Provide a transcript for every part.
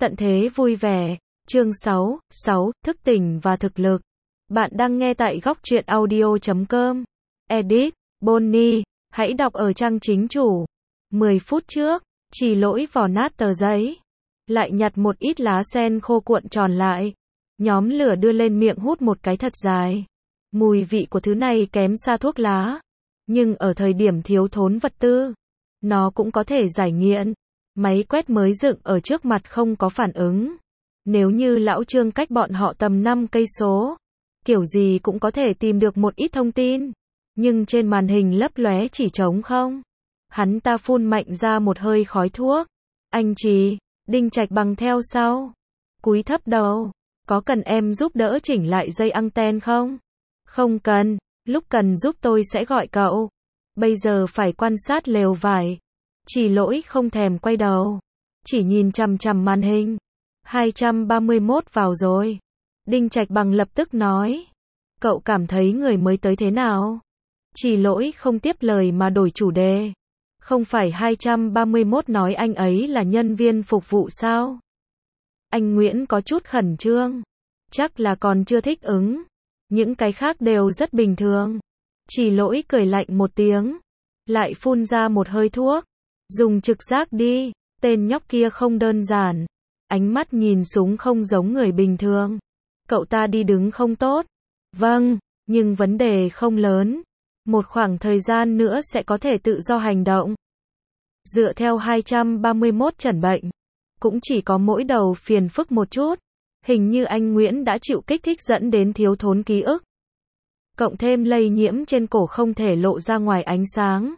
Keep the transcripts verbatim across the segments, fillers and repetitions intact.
Tận thế vui vẻ. Chương sáu, sáu, thức tỉnh và thực lực. Bạn đang nghe tại góc truyện audio chấm com. Edit, Bonnie, hãy đọc ở trang chính chủ. mười phút trước, chỉ lỗi vò nát tờ giấy. Lại nhặt một ít lá sen khô cuộn tròn lại. Nhóm lửa đưa lên miệng hút một cái thật dài. Mùi vị của thứ này kém xa thuốc lá. Nhưng ở thời điểm thiếu thốn vật tư, nó cũng có thể giải nghiện. Máy quét mới dựng ở trước mặt không có phản ứng. Nếu như lão Trương cách bọn họ tầm năm cây số, kiểu gì cũng có thể tìm được một ít thông tin. Nhưng trên màn hình lấp lóe chỉ trống không. Hắn ta phun mạnh ra một hơi khói thuốc. Anh Trì, Đinh Trạch Bằng theo sau. Cúi thấp đầu. Có cần em giúp đỡ chỉnh lại dây anten không? Không cần, lúc cần giúp tôi sẽ gọi cậu. Bây giờ phải quan sát lều vải. Chỉ lỗi không thèm quay đầu. Chỉ nhìn chằm chằm màn hình. hai trăm ba mươi mốt vào rồi. Đinh Trạch Bằng lập tức nói. Cậu cảm thấy người mới tới thế nào? Chỉ lỗi không tiếp lời mà đổi chủ đề. Không phải hai trăm ba mươi mốt nói anh ấy là nhân viên phục vụ sao? Anh Nguyễn có chút khẩn trương. Chắc là còn chưa thích ứng. Những cái khác đều rất bình thường. Chỉ lỗi cười lạnh một tiếng. Lại phun ra một hơi thuốc. Dùng trực giác đi. Tên nhóc kia không đơn giản. Ánh mắt nhìn súng không giống người bình thường. Cậu ta đi đứng không tốt. Vâng, nhưng vấn đề không lớn. Một khoảng thời gian nữa sẽ có thể tự do hành động. Dựa theo hai trăm ba mươi mốt chẩn bệnh, cũng chỉ có mỗi đầu phiền phức một chút. Hình như anh Nguyễn đã chịu kích thích dẫn đến thiếu thốn ký ức. Cộng thêm lây nhiễm trên cổ không thể lộ ra ngoài ánh sáng.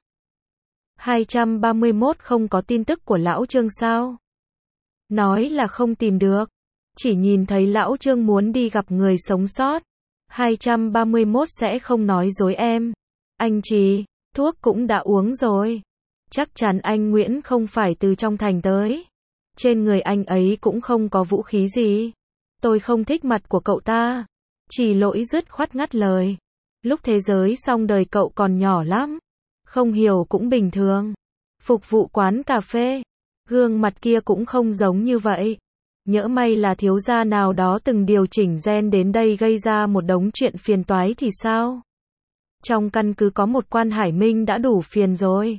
hai trăm ba mươi mốt không có tin tức của lão Trương sao? Nói là không tìm được. Chỉ nhìn thấy lão Trương muốn đi gặp người sống sót. hai trăm ba mươi mốt sẽ không nói dối em. Anh Trì, thuốc cũng đã uống rồi. Chắc chắn anh Nguyễn không phải từ trong thành tới. Trên người anh ấy cũng không có vũ khí gì. Tôi không thích mặt của cậu ta. Chỉ lỗi dứt khoát ngắt lời. Lúc thế giới xong đời cậu còn nhỏ lắm. Không hiểu cũng bình thường. Phục vụ quán cà phê. Gương mặt kia cũng không giống như vậy. Nhỡ may là thiếu gia nào đó từng điều chỉnh gen đến đây gây ra một đống chuyện phiền toái thì sao? Trong căn cứ có một quan hải minh đã đủ phiền rồi.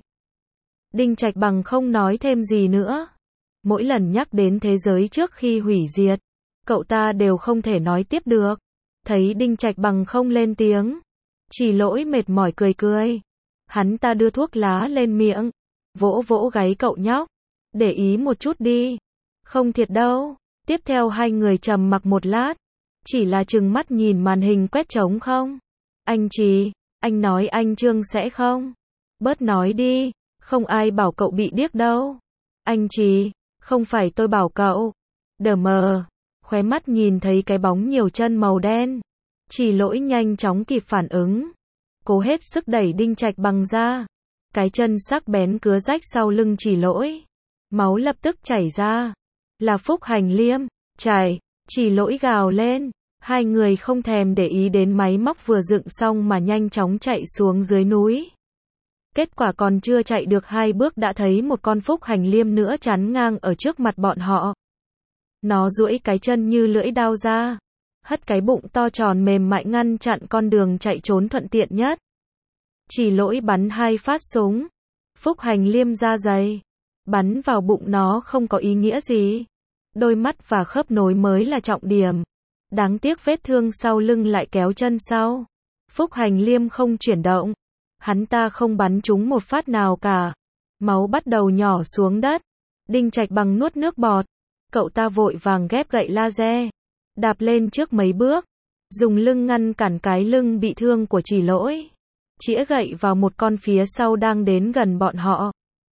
Đinh Trạch Bằng không nói thêm gì nữa. Mỗi lần nhắc đến thế giới trước khi hủy diệt, cậu ta đều không thể nói tiếp được. Thấy Đinh Trạch Bằng không lên tiếng, chỉ lỗi mệt mỏi cười cười. Hắn ta đưa thuốc lá lên miệng, vỗ vỗ gáy cậu nhóc. Để ý một chút đi. Không thiệt đâu. Tiếp theo hai người trầm mặc một lát. Chỉ là trừng mắt nhìn màn hình quét trống không. Anh Trì, anh nói anh Trương sẽ không? Bớt nói đi. Không ai bảo cậu bị điếc đâu. Anh Trì, không phải tôi bảo cậu. Đờ mờ. Khóe mắt nhìn thấy cái bóng nhiều chân màu đen. Chỉ lỗi nhanh chóng kịp phản ứng. Cố hết sức đẩy Đinh Trạch Bằng ra. Cái chân sắc bén cứa rách sau lưng chỉ lỗi. Máu lập tức chảy ra. Là Phúc Hành Liêm. Chảy. Chỉ lỗi gào lên. Hai người không thèm để ý đến máy móc vừa dựng xong mà nhanh chóng chạy xuống dưới núi. Kết quả còn chưa chạy được hai bước đã thấy một con Phúc Hành Liêm nữa chắn ngang ở trước mặt bọn họ. Nó duỗi cái chân như lưỡi dao ra. Hất cái bụng to tròn mềm mại ngăn chặn con đường chạy trốn thuận tiện nhất. Chỉ lỗi bắn hai phát súng. Phúc Hành Liêm da dày. Bắn vào bụng nó không có ý nghĩa gì. Đôi mắt và khớp nối mới là trọng điểm. Đáng tiếc vết thương sau lưng lại kéo chân sau. Phúc Hành Liêm không chuyển động. Hắn ta không bắn trúng một phát nào cả. Máu bắt đầu nhỏ xuống đất. Đinh Trạch Bằng nuốt nước bọt. Cậu ta vội vàng ghép gậy laser. Đạp lên trước mấy bước. Dùng lưng ngăn cản cái lưng bị thương của chỉ lỗi. Chĩa gậy vào một con phía sau đang đến gần bọn họ.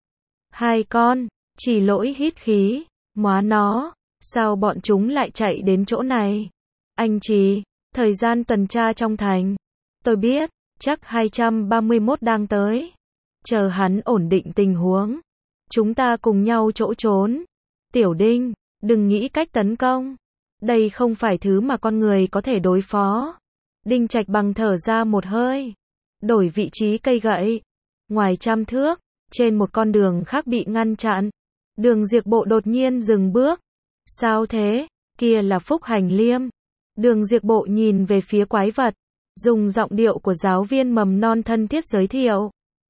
Hai con. Chỉ lỗi hít khí. Móa nó. Sao bọn chúng lại chạy đến chỗ này? Anh Trì, thời gian tuần tra trong thành. Tôi biết, chắc hai trăm ba mươi mốt đang tới. Chờ hắn ổn định tình huống. Chúng ta cùng nhau chỗ trốn. Tiểu Đinh, đừng nghĩ cách tấn công. Đây không phải thứ mà con người có thể đối phó. Đinh Trạch Bằng thở ra một hơi. Đổi vị trí cây gậy. Ngoài trăm thước, trên một con đường khác bị ngăn chặn. Đường Diệp Bộ đột nhiên dừng bước. Sao thế? Kia là Phúc Hành Liêm. Đường Diệp Bộ nhìn về phía quái vật, dùng giọng điệu của giáo viên mầm non thân thiết giới thiệu.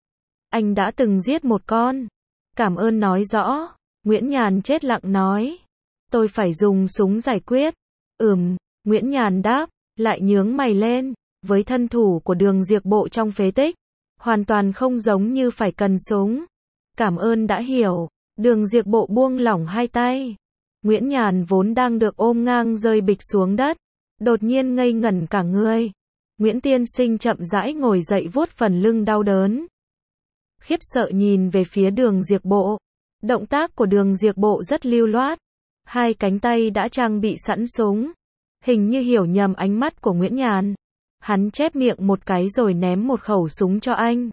Anh đã từng giết một con. Cảm ơn nói rõ. Nguyễn Nhàn chết lặng nói. Tôi phải dùng súng giải quyết. Ừm, Nguyễn Nhàn đáp, lại nhướng mày lên. Với thân thủ của Đường Diệp Bộ trong phế tích, hoàn toàn không giống như phải cần súng. Cảm ơn đã hiểu. Đường Diệp Bộ buông lỏng hai tay. Nguyễn Nhàn vốn đang được ôm ngang rơi bịch xuống đất, đột nhiên ngây ngẩn cả người. Nguyễn tiên sinh chậm rãi ngồi dậy vuốt phần lưng đau đớn. Khiếp sợ nhìn về phía Đường Diệp Bộ. Động tác của Đường Diệp Bộ rất lưu loát. Hai cánh tay đã trang bị sẵn súng. Hình như hiểu nhầm ánh mắt của Nguyễn Nhàn. Hắn chép miệng một cái rồi ném một khẩu súng cho anh.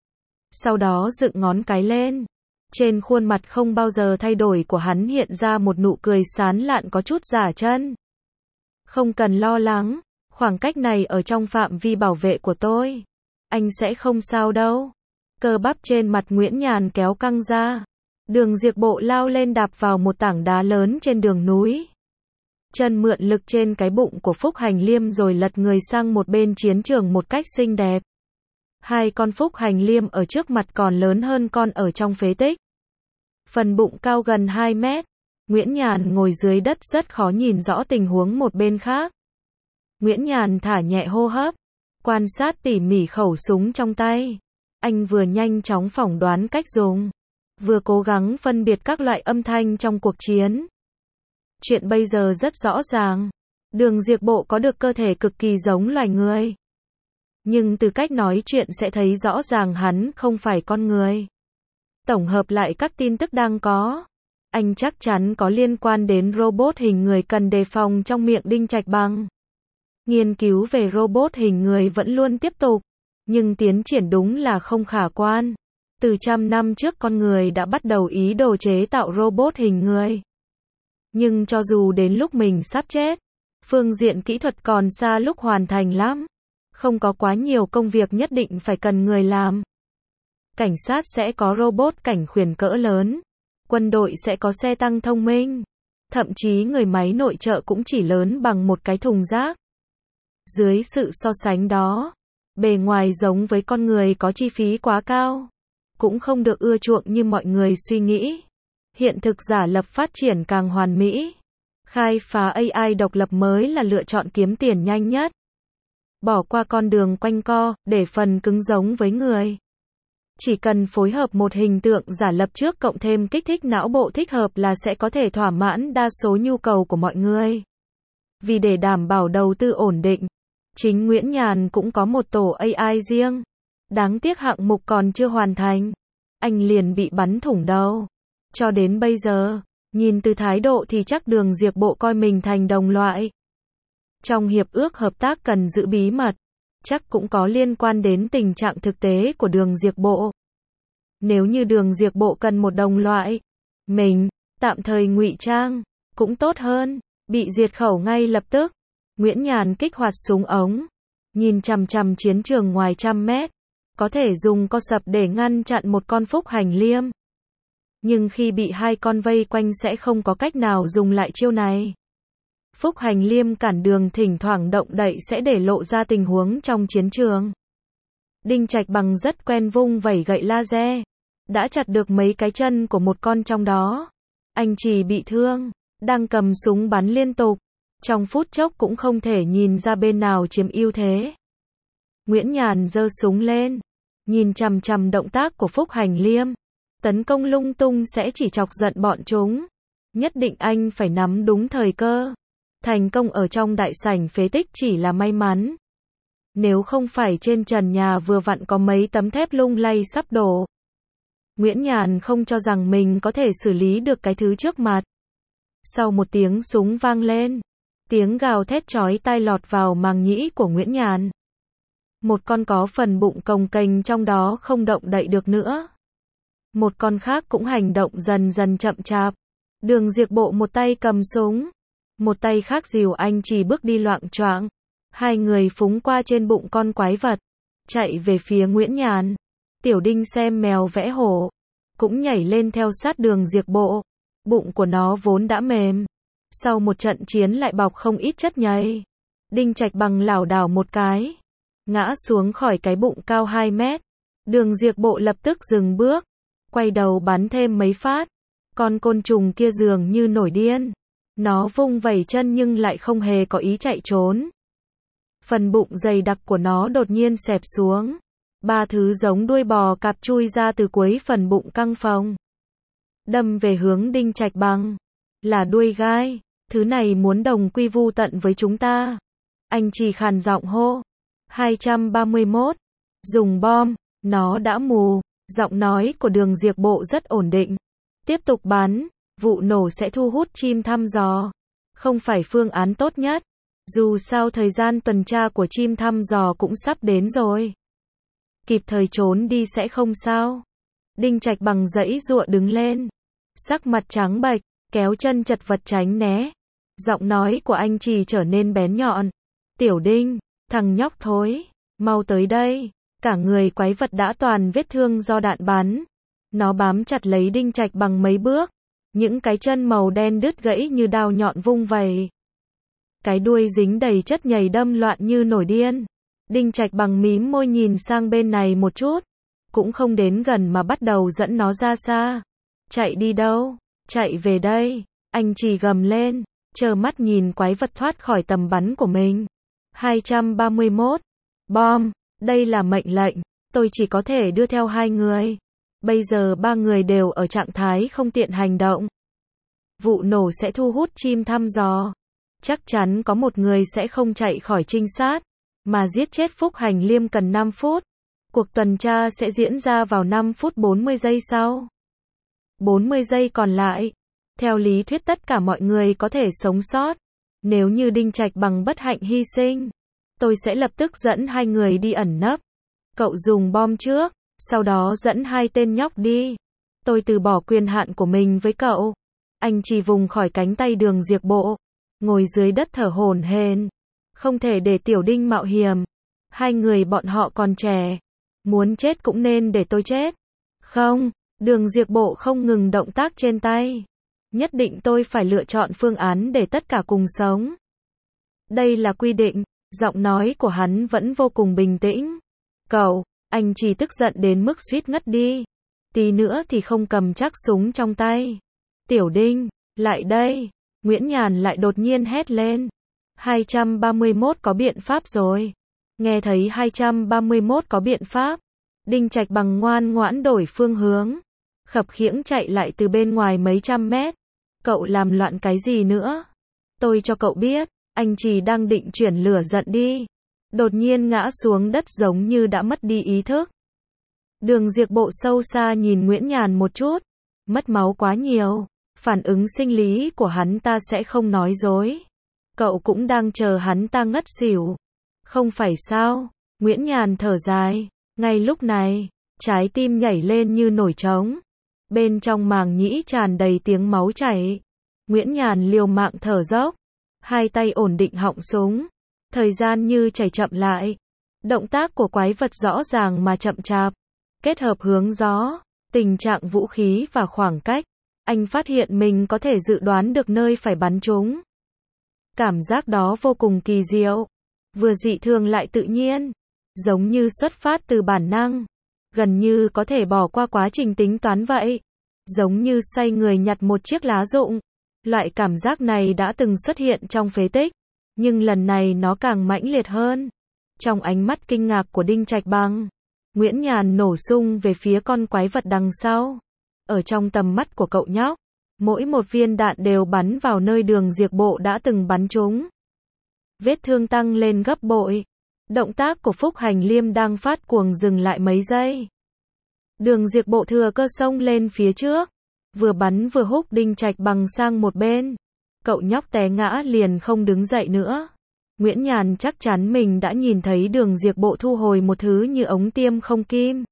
Sau đó dựng ngón cái lên. Trên khuôn mặt không bao giờ thay đổi của hắn hiện ra một nụ cười sán lạn có chút giả chân. Không cần lo lắng, khoảng cách này ở trong phạm vi bảo vệ của tôi. Anh sẽ không sao đâu. Cơ bắp trên mặt Nguyễn Nhàn kéo căng ra. Đường Diệp Bộ lao lên đạp vào một tảng đá lớn trên đường núi. Chân mượn lực trên cái bụng của Phúc Hành Liêm rồi lật người sang một bên chiến trường một cách xinh đẹp. Hai con Phúc Hành Liêm ở trước mặt còn lớn hơn con ở trong phế tích. Phần bụng cao gần hai mét. Nguyễn Nhàn ngồi dưới đất rất khó nhìn rõ tình huống một bên khác. Nguyễn Nhàn thả nhẹ hô hấp, quan sát tỉ mỉ khẩu súng trong tay. Anh vừa nhanh chóng phỏng đoán cách dùng, vừa cố gắng phân biệt các loại âm thanh trong cuộc chiến. Chuyện bây giờ rất rõ ràng. Đường Diệp Bộ có được cơ thể cực kỳ giống loài người. Nhưng từ cách nói chuyện sẽ thấy rõ ràng hắn không phải con người. Tổng hợp lại các tin tức đang có, anh chắc chắn có liên quan đến robot hình người cần đề phòng trong miệng Đinh Trạch Bằng. Nghiên cứu về robot hình người vẫn luôn tiếp tục, nhưng tiến triển đúng là không khả quan. Từ trăm năm trước con người đã bắt đầu ý đồ chế tạo robot hình người. Nhưng cho dù đến lúc mình sắp chết, phương diện kỹ thuật còn xa lúc hoàn thành lắm. Không có quá nhiều công việc nhất định phải cần người làm. Cảnh sát sẽ có robot cảnh khuyển cỡ lớn. Quân đội sẽ có xe tăng thông minh. Thậm chí người máy nội trợ cũng chỉ lớn bằng một cái thùng rác. Dưới sự so sánh đó, bề ngoài giống với con người có chi phí quá cao. Cũng không được ưa chuộng như mọi người suy nghĩ. Hiện thực giả lập phát triển càng hoàn mỹ. Khai phá a i độc lập mới là lựa chọn kiếm tiền nhanh nhất. Bỏ qua con đường quanh co, để phần cứng giống với người. Chỉ cần phối hợp một hình tượng giả lập trước cộng thêm kích thích não bộ thích hợp là sẽ có thể thỏa mãn đa số nhu cầu của mọi người. Vì để đảm bảo đầu tư ổn định, chính Nguyễn Nhàn cũng có một tổ a i riêng. Đáng tiếc hạng mục còn chưa hoàn thành. Anh liền bị bắn thủng đầu. Cho đến bây giờ, nhìn từ thái độ thì chắc Đường Diệp Bộ coi mình thành đồng loại. Trong hiệp ước hợp tác cần giữ bí mật, chắc cũng có liên quan đến tình trạng thực tế của Đường Diệp Bộ. Nếu như Đường Diệp Bộ cần một đồng loại, mình, tạm thời ngụy trang, cũng tốt hơn, bị diệt khẩu ngay lập tức. Nguyễn Nhàn kích hoạt súng ống, nhìn chằm chằm chiến trường ngoài trăm mét, có thể dùng co sập để ngăn chặn một con Phúc Hành Liêm. Nhưng khi bị hai con vây quanh sẽ không có cách nào dùng lại chiêu này. Phúc Hành Liêm cản đường thỉnh thoảng động đậy sẽ để lộ ra tình huống trong chiến trường. Đinh Trạch Bằng rất quen vung vẩy gậy laser, đã chặt được mấy cái chân của một con trong đó. Anh chỉ bị thương, đang cầm súng bắn liên tục, trong phút chốc cũng không thể nhìn ra bên nào chiếm ưu thế. Nguyễn Nhàn giơ súng lên, nhìn chằm chằm động tác của Phúc Hành Liêm. Tấn công lung tung sẽ chỉ chọc giận bọn chúng. Nhất định anh phải nắm đúng thời cơ. Thành công ở trong đại sảnh phế tích chỉ là may mắn. Nếu không phải trên trần nhà vừa vặn có mấy tấm thép lung lay sắp đổ. Nguyễn Nhàn không cho rằng mình có thể xử lý được cái thứ trước mặt. Sau một tiếng súng vang lên, tiếng gào thét chói tai lọt vào màng nhĩ của Nguyễn Nhàn. Một con có phần bụng cồng kềnh trong đó không động đậy được nữa. Một con khác cũng hành động dần dần chậm chạp. Đường Diệp Bộ một tay cầm súng, một tay khác dìu anh chỉ bước đi loạng choạng. Hai người phúng qua trên bụng con quái vật, chạy về phía Nguyễn Nhàn. Tiểu Đinh xem mèo vẽ hổ, cũng nhảy lên theo sát Đường Diệp Bộ. Bụng của nó vốn đã mềm, Sau một trận chiến lại bọc không ít chất nhầy. Đinh Trạch Bằng lảo đảo một cái, ngã xuống khỏi cái bụng cao hai mét. Đường Diệp Bộ lập tức dừng bước, quay đầu bắn thêm mấy phát. Con côn trùng kia dường như nổi điên. Nó vung vẩy chân nhưng lại không hề có ý chạy trốn. Phần bụng dày đặc của nó đột nhiên xẹp xuống. Ba thứ giống đuôi bò cạp chui ra từ cuối phần bụng căng phồng, đâm về hướng Đinh Trạch Bằng. Là đuôi gai, thứ này muốn đồng quy vu tận với chúng ta. Anh chỉ khàn giọng hô. hai trăm ba mươi mốt. Dùng bom, nó đã mù. Giọng nói của Đường Diệp Bộ rất ổn định. Tiếp tục bắn, vụ nổ sẽ thu hút chim thăm dò. Không phải phương án tốt nhất. Dù sao thời gian tuần tra của chim thăm dò cũng sắp đến rồi. Kịp thời trốn đi sẽ không sao. Đinh Trạch Bằng giãy giụa đứng lên. Sắc mặt trắng bệch, kéo chân chật vật tránh né. Giọng nói của anh chỉ trở nên bén nhọn. Tiểu Đinh, thằng nhóc thối, mau tới đây. Cả người quái vật đã toàn vết thương do đạn bắn. Nó bám chặt lấy Đinh Trạch Bằng mấy bước. Những cái chân màu đen đứt gãy như đao nhọn vung vẩy. Cái đuôi dính đầy chất nhầy đâm loạn như nổi điên. Đinh Trạch Bằng mím môi nhìn sang bên này một chút. Cũng không đến gần mà bắt đầu dẫn nó ra xa. Chạy đi đâu? Chạy về đây. Anh chỉ gầm lên, trơ mắt nhìn quái vật thoát khỏi tầm bắn của mình. hai trăm ba mươi mốt. Bom. Đây là mệnh lệnh. Tôi chỉ có thể đưa theo hai người. Bây giờ ba người đều ở trạng thái không tiện hành động. Vụ nổ sẽ thu hút chim thăm dò. Chắc chắn có một người sẽ không chạy khỏi trinh sát. Mà giết chết Phúc Hành Liêm cần năm phút. Cuộc tuần tra sẽ diễn ra vào năm phút bốn mươi giây sau. bốn mươi giây còn lại. Theo lý thuyết tất cả mọi người có thể sống sót. Nếu như Đinh Trạch Bằng bất hạnh hy sinh, tôi sẽ lập tức dẫn hai người đi ẩn nấp. Cậu dùng bom trước, sau đó dẫn hai tên nhóc đi. Tôi từ bỏ quyền hạn của mình với cậu. Anh chỉ vùng khỏi cánh tay Đường Diệp Bộ, ngồi dưới đất thở hổn hển. Không thể để Tiểu Đinh mạo hiểm. Hai người bọn họ còn trẻ. Muốn chết cũng nên để tôi chết. Không, Đường Diệp Bộ không ngừng động tác trên tay. Nhất định tôi phải lựa chọn phương án để tất cả cùng sống. Đây là quy định. Giọng nói của hắn vẫn vô cùng bình tĩnh. Cậu, anh chỉ tức giận đến mức suýt ngất đi. Tí nữa thì không cầm chắc súng trong tay. Tiểu Đinh, lại đây. Nguyễn Nhàn lại đột nhiên hét lên. hai trăm ba mươi mốt có biện pháp rồi. Nghe thấy hai trăm ba mươi mốt có biện pháp. Đinh Trạch Bằng ngoan ngoãn đổi phương hướng. Khập khiễng chạy lại từ bên ngoài mấy trăm mét. Cậu làm loạn cái gì nữa? Tôi cho cậu biết, anh chỉ đang định chuyển lửa giận đi. Đột nhiên ngã xuống đất giống như đã mất đi ý thức. Đường Diệp Bộ sâu xa nhìn Nguyễn Nhàn một chút. Mất máu quá nhiều. Phản ứng sinh lý của hắn ta sẽ không nói dối. Cậu cũng đang chờ hắn ta ngất xỉu. Không phải sao? Nguyễn Nhàn thở dài. Ngay lúc này, trái tim nhảy lên như nổi trống. Bên trong màng nhĩ tràn đầy tiếng máu chảy. Nguyễn Nhàn liều mạng thở dốc. Hai tay ổn định họng súng. Thời gian như chảy chậm lại. Động tác của quái vật rõ ràng mà chậm chạp. Kết hợp hướng gió, tình trạng vũ khí và khoảng cách. Anh phát hiện mình có thể dự đoán được nơi phải bắn chúng. Cảm giác đó vô cùng kỳ diệu. Vừa dị thường lại tự nhiên. Giống như xuất phát từ bản năng. Gần như có thể bỏ qua quá trình tính toán vậy. Giống như xoay người nhặt một chiếc lá rụng. Loại cảm giác này đã từng xuất hiện trong phế tích. Nhưng lần này nó càng mãnh liệt hơn. Trong ánh mắt kinh ngạc của Đinh Trạch Bằng, Nguyễn Nhàn nổ sung về phía con quái vật đằng sau. Ở trong tầm mắt của cậu nhóc, mỗi một viên đạn đều bắn vào nơi Đường Diệp Bộ đã từng bắn chúng. Vết thương tăng lên gấp bội. Động tác của Phúc Hành Liêm đang phát cuồng dừng lại mấy giây. Đường Diệp Bộ thừa cơ xông lên phía trước. Vừa bắn vừa húc Đinh Trạch Bằng sang một bên. Cậu nhóc té ngã liền không đứng dậy nữa. Nguyễn Nhàn chắc chắn mình đã nhìn thấy Đường Diệp Bộ thu hồi một thứ như ống tiêm không kim.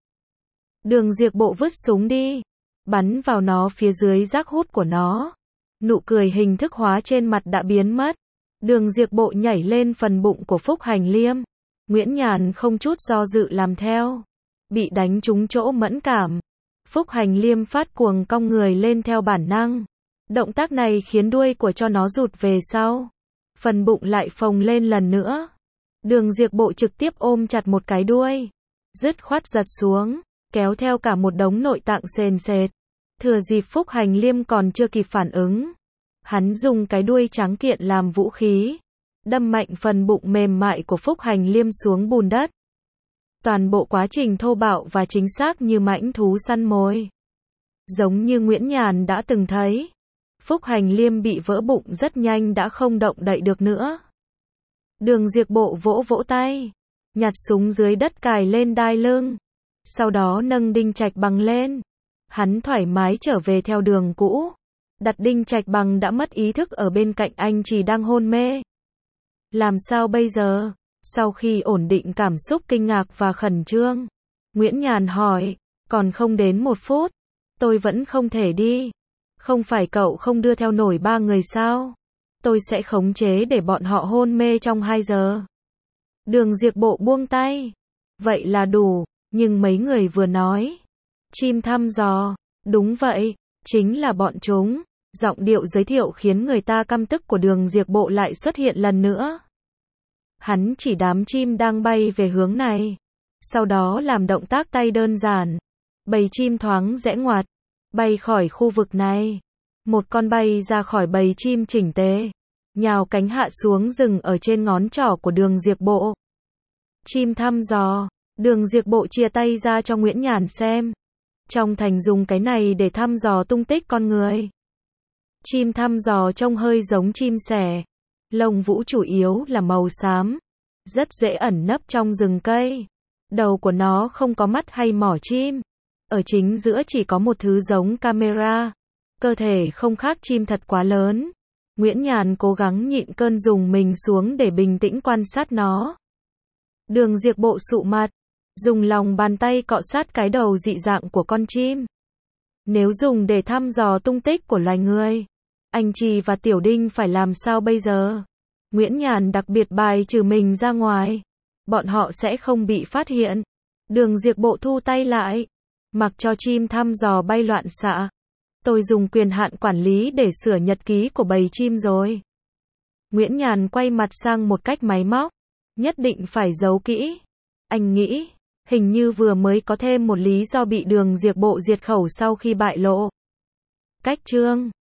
Đường Diệp Bộ vứt súng đi. Bắn vào nó phía dưới rác hút của nó. Nụ cười hình thức hóa trên mặt đã biến mất. Đường Diệp Bộ nhảy lên phần bụng của Phúc Hành Liêm. Nguyễn Nhàn không chút do dự làm theo. Bị đánh trúng chỗ mẫn cảm. Phúc Hành Liêm phát cuồng cong người lên theo bản năng. Động tác này khiến đuôi của cho nó rụt về sau. Phần bụng lại phồng lên lần nữa. Đường Diệp Bộ trực tiếp ôm chặt một cái đuôi. Dứt khoát giật xuống, kéo theo cả một đống nội tạng sền sệt. Thừa dịp Phúc Hành Liêm còn chưa kịp phản ứng. Hắn dùng cái đuôi trắng kiện làm vũ khí. Đâm mạnh phần bụng mềm mại của Phúc Hành Liêm xuống bùn đất. Toàn bộ quá trình thô bạo và chính xác như mãnh thú săn mồi. Giống như Nguyễn Nhàn đã từng thấy. Phúc Hành Liêm bị vỡ bụng rất nhanh đã không động đậy được nữa. Đường Diệp Bộ vỗ vỗ tay. Nhặt súng dưới đất cài lên đai lưng. Sau đó nâng Đinh Trạch Bằng lên. Hắn thoải mái trở về theo đường cũ. Đặt Đinh Trạch Bằng đã mất ý thức ở bên cạnh anh chỉ đang hôn mê. Làm sao bây giờ? Sau khi ổn định cảm xúc kinh ngạc và khẩn trương, Nguyễn Nhàn hỏi, còn không đến một phút, tôi vẫn không thể đi. Không phải cậu không đưa theo nổi ba người sao? Tôi sẽ khống chế để bọn họ hôn mê trong hai giờ. Đường Diệp Bộ buông tay. Vậy là đủ, nhưng mấy người vừa nói. Chim thăm dò, đúng vậy, chính là bọn chúng. Giọng điệu giới thiệu khiến người ta căm tức của Đường Diệp Bộ lại xuất hiện lần nữa. Hắn chỉ đám chim đang bay về hướng này. Sau đó làm động tác tay đơn giản. Bầy chim thoáng rẽ ngoặt, bay khỏi khu vực này. Một con bay ra khỏi bầy chim chỉnh tề, nhào cánh hạ xuống dừng ở trên ngón trỏ của Đường Diệp Bộ. Chim thăm dò, Đường Diệp Bộ chia tay ra cho Nguyễn Nhàn xem. Trong thành dùng cái này để thăm dò tung tích con người. Chim thăm dò trông hơi giống chim sẻ. Lông vũ chủ yếu là màu xám. Rất dễ ẩn nấp trong rừng cây. Đầu của nó không có mắt hay mỏ chim. Ở chính giữa chỉ có một thứ giống camera. Cơ thể không khác chim thật quá lớn. Nguyễn Nhàn cố gắng nhịn cơn rùng mình xuống để bình tĩnh quan sát nó. Đường Diệp Bộ sụ mặt, dùng lòng bàn tay cọ sát cái đầu dị dạng của con chim. Nếu dùng để thăm dò tung tích của loài người, anh Trì và Tiểu Đinh phải làm sao bây giờ? Nguyễn Nhàn đặc biệt bài trừ mình ra ngoài. Bọn họ sẽ không bị phát hiện. Đường Diệp Bộ thu tay lại. Mặc cho chim thăm dò bay loạn xạ. Tôi dùng quyền hạn quản lý để sửa nhật ký của bầy chim rồi. Nguyễn Nhàn quay mặt sang một cách máy móc. Nhất định phải giấu kỹ. Anh nghĩ, hình như vừa mới có thêm một lý do bị Đường Diệp Bộ diệt khẩu sau khi bại lộ. Cách chương